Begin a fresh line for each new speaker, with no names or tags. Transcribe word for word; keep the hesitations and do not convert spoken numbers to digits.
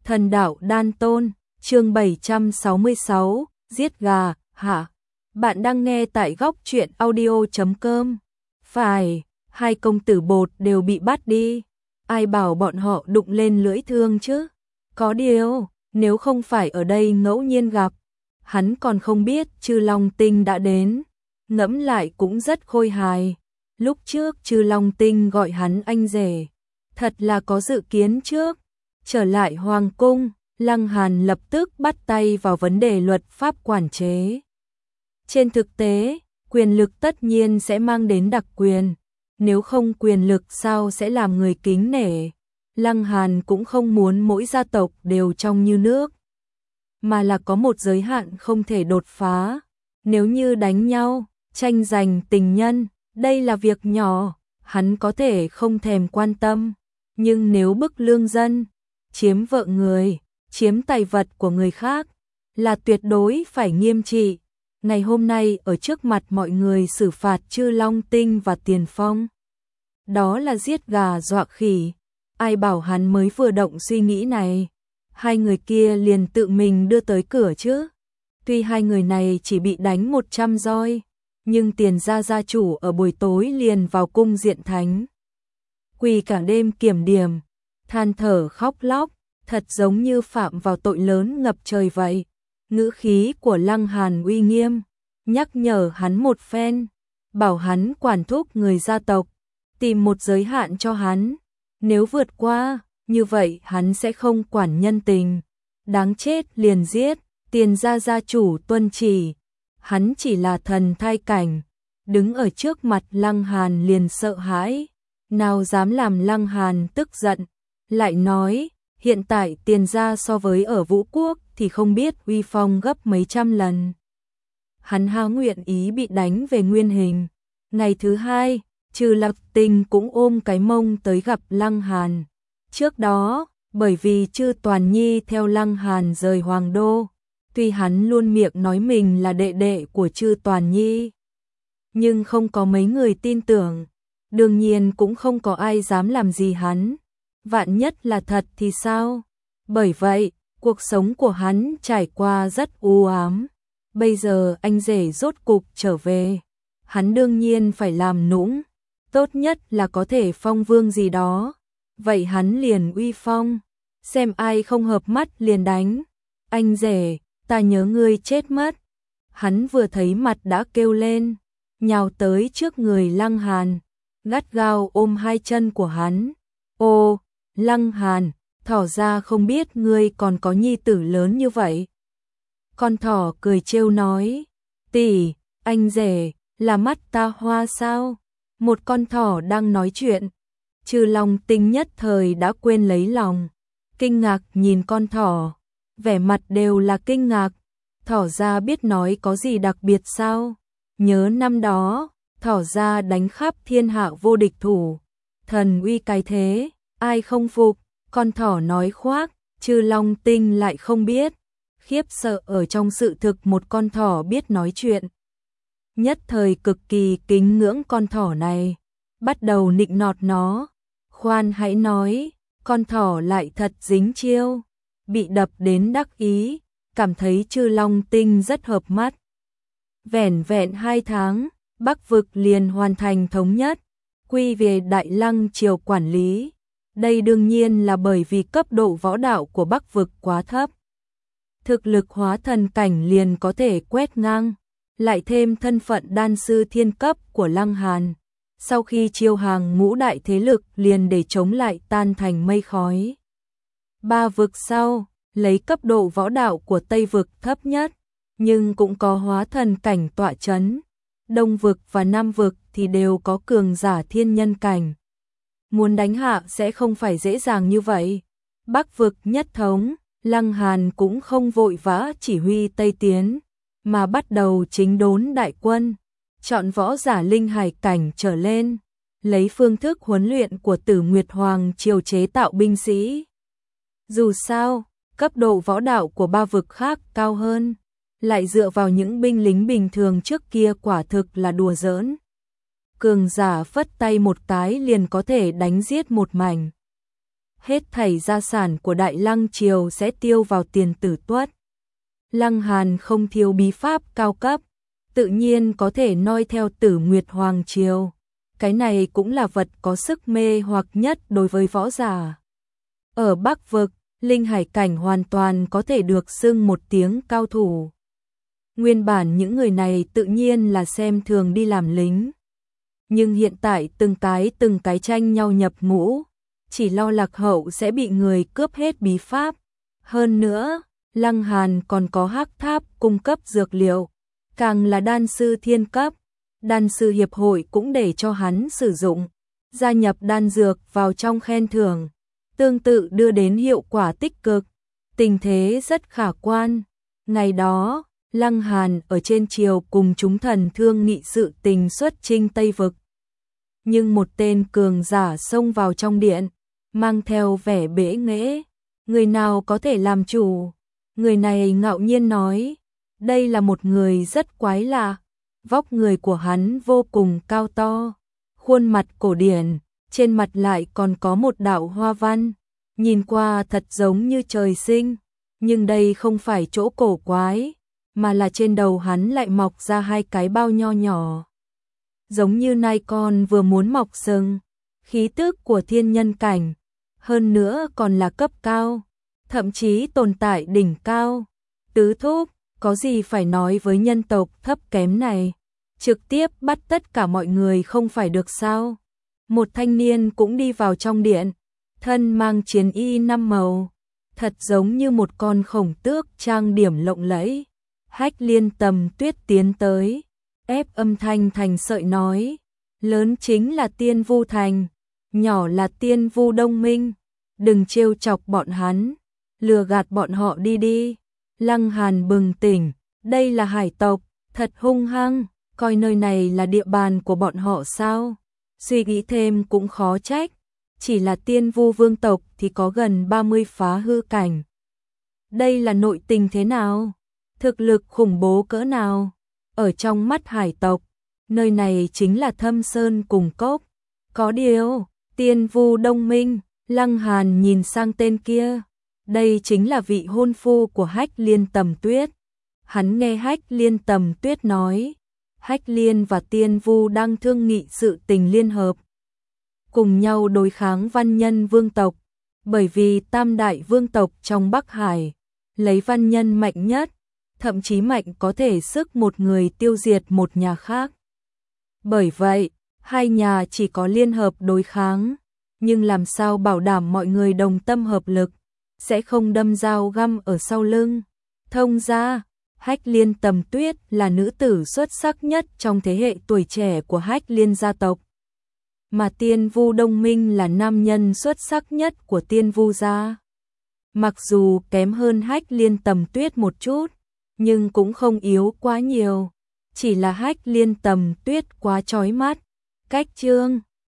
Thần đạo đan tôn, chương bảy trăm sáu mươi sáu, giết gà, hả? Bạn đang nghe tại góc truyện audio chấm com. Phải, hai công tử bột đều bị bắt đi. Ai bảo bọn họ đụng lên lưỡi thương chứ? Có điều, nếu không phải ở đây ngẫu nhiên gặp, hắn còn không biết Chư Long Tinh đã đến. Ngẫm lại cũng rất khôi hài. Lúc trước Chư Long Tinh gọi hắn anh rể, thật là có dự kiến trước. Trở lại hoàng cung, Lăng Hàn lập tức bắt tay vào vấn đề luật pháp quản chế. Trên thực tế, quyền lực tất nhiên sẽ mang đến đặc quyền, nếu không quyền lực sao sẽ làm người kính nể. Lăng Hàn cũng không muốn mỗi gia tộc đều trong như nước, mà là có một giới hạn không thể đột phá. Nếu như đánh nhau, tranh giành tình nhân, đây là việc nhỏ, hắn có thể không thèm quan tâm. Nhưng nếu bức lương dân, chiếm vợ người, chiếm tài vật của người khác, là tuyệt đối phải nghiêm trị. Ngày hôm nay ở trước mặt mọi người xử phạt Chư Long Tinh và Tiền Phong, đó là giết gà dọa khỉ. Ai bảo hắn mới vừa động suy nghĩ này, hai người kia liền tự mình đưa tới cửa chứ. Tuy hai người này chỉ bị đánh một trăm roi, nhưng Tiền gia gia chủ ở buổi tối liền vào cung diện thánh, quỳ cả đêm kiểm điểm, than thở khóc lóc, thật giống như phạm vào tội lớn ngập trời vậy. Ngữ khí của Lăng Hàn uy nghiêm, nhắc nhở hắn một phen, bảo hắn quản thúc người gia tộc, tìm một giới hạn cho hắn. Nếu vượt qua, như vậy hắn sẽ không quản nhân tình. Đáng chết liền giết, Tiền gia gia chủ tuân chỉ. Hắn chỉ là thần thai cảnh, đứng ở trước mặt Lăng Hàn liền sợ hãi, nào dám làm Lăng Hàn tức giận. Lại nói, hiện tại Tiền gia so với ở Vũ Quốc thì không biết uy phong gấp mấy trăm lần. Hắn há nguyện ý bị đánh về nguyên hình. Ngày thứ hai, Chư Lạc Tinh cũng ôm cái mông tới gặp Lăng Hàn. Trước đó, bởi vì Chư Toàn Nhi theo Lăng Hàn rời Hoàng Đô, tuy hắn luôn miệng nói mình là đệ đệ của Chư Toàn Nhi, nhưng không có mấy người tin tưởng. Đương nhiên cũng không có ai dám làm gì hắn. Vạn nhất là thật thì sao? Bởi vậy, cuộc sống của hắn trải qua rất u ám. Bây giờ anh rể rốt cục trở về, hắn đương nhiên phải làm nũng, tốt nhất là có thể phong vương gì đó. Vậy hắn liền uy phong, xem ai không hợp mắt liền đánh. Anh rể, ta nhớ ngươi chết mất. Hắn vừa thấy mặt đã kêu lên, nhào tới trước người Lăng Hàn, gắt gao ôm hai chân của hắn. Ô, Lăng Hàn, thỏ ra không biết ngươi còn có nhi tử lớn như vậy. Con thỏ cười trêu nói, tỷ, anh rể, là mắt ta hoa sao? Một con thỏ đang nói chuyện, Chư Long Tinh nhất thời đã quên lấy lòng, kinh ngạc nhìn con thỏ, vẻ mặt đều là kinh ngạc. Thỏ ra biết nói có gì đặc biệt sao? Nhớ năm đó, thỏ ra đánh khắp thiên hạ vô địch thủ, thần uy cái thế, ai không phục? Con thỏ nói khoác, Chư Long Tinh lại không biết, khiếp sợ ở trong sự thực một con thỏ biết nói chuyện. Nhất thời cực kỳ kính ngưỡng con thỏ này, bắt đầu nịnh nọt nó. Khoan hãy nói, con thỏ lại thật dính chiêu, bị đập đến đắc ý, cảm thấy Chư Long Tinh rất hợp mắt. Vẻn vẹn hai tháng, Bắc vực liền hoàn thành thống nhất, quy về Đại Lăng triều quản lý. Đây đương nhiên là bởi vì cấp độ võ đạo của Bắc vực quá thấp. Thực lực hóa thần cảnh liền có thể quét ngang, lại thêm thân phận đan sư thiên cấp của Lăng Hàn. Sau khi chiêu hàng ngũ đại thế lực liền để chống lại tan thành mây khói. Ba vực sau, lấy cấp độ võ đạo của Tây vực thấp nhất, nhưng cũng có hóa thần cảnh tọa chấn. Đông vực và Nam vực thì đều có cường giả thiên nhân cảnh. Muốn đánh hạ sẽ không phải dễ dàng như vậy. Bắc vực nhất thống, Lăng Hàn cũng không vội vã chỉ huy Tây tiến, mà bắt đầu chính đốn đại quân, chọn võ giả linh hải cảnh trở lên, lấy phương thức huấn luyện của Tử Nguyệt Hoàng triều chế tạo binh sĩ. Dù sao, cấp độ võ đạo của ba vực khác cao hơn, lại dựa vào những binh lính bình thường trước kia quả thực là đùa giỡn. Cường giả phất tay một cái liền có thể đánh giết một mảnh. hết thảy gia sản của Đại Lăng Triều sẽ tiêu vào tiền tử tuất. Lăng Hàn không thiếu bí pháp cao cấp, tự nhiên có thể noi theo Tử Nguyệt Hoàng Triều. Cái này cũng là vật có sức mê hoặc nhất đối với võ giả. Ở Bắc Vực, Linh Hải Cảnh hoàn toàn có thể được xưng một tiếng cao thủ. Nguyên bản những người này tự nhiên là xem thường đi làm lính. Nhưng hiện tại từng cái từng cái tranh nhau nhập ngũ, chỉ lo lạc hậu sẽ bị người cướp hết bí pháp. Hơn nữa, Lăng Hàn còn có hắc tháp cung cấp dược liệu, càng là đan sư thiên cấp. Đan sư hiệp hội cũng để cho hắn sử dụng, gia nhập đan dược vào trong khen thưởng, tương tự đưa đến hiệu quả tích cực, tình thế rất khả quan. Ngày đó, Lăng Hàn ở trên triều cùng chúng thần thương nghị sự tình xuất chinh Tây Vực. Nhưng một tên cường giả xông vào trong điện, mang theo vẻ bẽ nghễ, người nào có thể làm chủ? Người này ngạo nhiên nói, đây là một người rất quái lạ. Vóc người của hắn vô cùng cao to, khuôn mặt cổ điển, trên mặt lại còn có một đạo hoa văn, nhìn qua thật giống như trời sinh, nhưng đây không phải chỗ cổ quái, mà là trên đầu hắn lại mọc ra hai cái bao nho nhỏ. Giống như nai con vừa muốn mọc sừng, khí tức của thiên nhân cảnh, hơn nữa còn là cấp cao, thậm chí tồn tại đỉnh cao. Tứ thúc, có gì phải nói với nhân tộc thấp kém này, trực tiếp bắt tất cả mọi người không phải được sao? Một thanh niên cũng đi vào trong điện, thân mang chiến y năm màu, thật giống như một con khổng tước trang điểm lộng lẫy. Hách Liên Tầm Tuyết tiến tới, ép âm thanh thành sợi nói, lớn chính là Tiên Vu Thành, nhỏ là Tiên Vu Đông Minh, đừng trêu chọc bọn hắn, lừa gạt bọn họ đi đi. Lăng Hàn bừng tỉnh, đây là hải tộc, thật hung hăng, coi nơi này là địa bàn của bọn họ sao? Suy nghĩ thêm cũng khó trách, chỉ là Tiên Vu vương tộc thì có gần ba mươi phá hư cảnh. Đây là nội tình thế nào? Thực lực khủng bố cỡ nào? Ở trong mắt hải tộc, nơi này chính là thâm sơn cùng cốc. Có điều, Tiên Vu Đông Minh, Lăng Hàn nhìn sang tên kia. Đây chính là vị hôn phu của Hách Liên Tầm Tuyết. Hắn nghe Hách Liên Tầm Tuyết nói, Hách Liên và Tiên Vu đang thương nghị sự tình liên hợp, cùng nhau đối kháng văn nhân vương tộc, bởi vì tam đại vương tộc trong Bắc Hải, lấy văn nhân mạnh nhất, thậm chí mạnh có thể sức một người tiêu diệt một nhà khác. Bởi vậy, hai nhà chỉ có liên hợp đối kháng, nhưng làm sao bảo đảm mọi người đồng tâm hợp lực, sẽ không đâm dao găm ở sau lưng. Thông ra, Hách Liên Tầm Tuyết là nữ tử xuất sắc nhất trong thế hệ tuổi trẻ của Hách Liên gia tộc, mà Tiên Vu Đông Minh là nam nhân xuất sắc nhất của Tiên Vu gia. Mặc dù kém hơn Hách Liên Tầm Tuyết một chút, nhưng cũng không yếu quá nhiều, chỉ là Hách Liên Tầm Tuyết quá chói mắt. Cách chương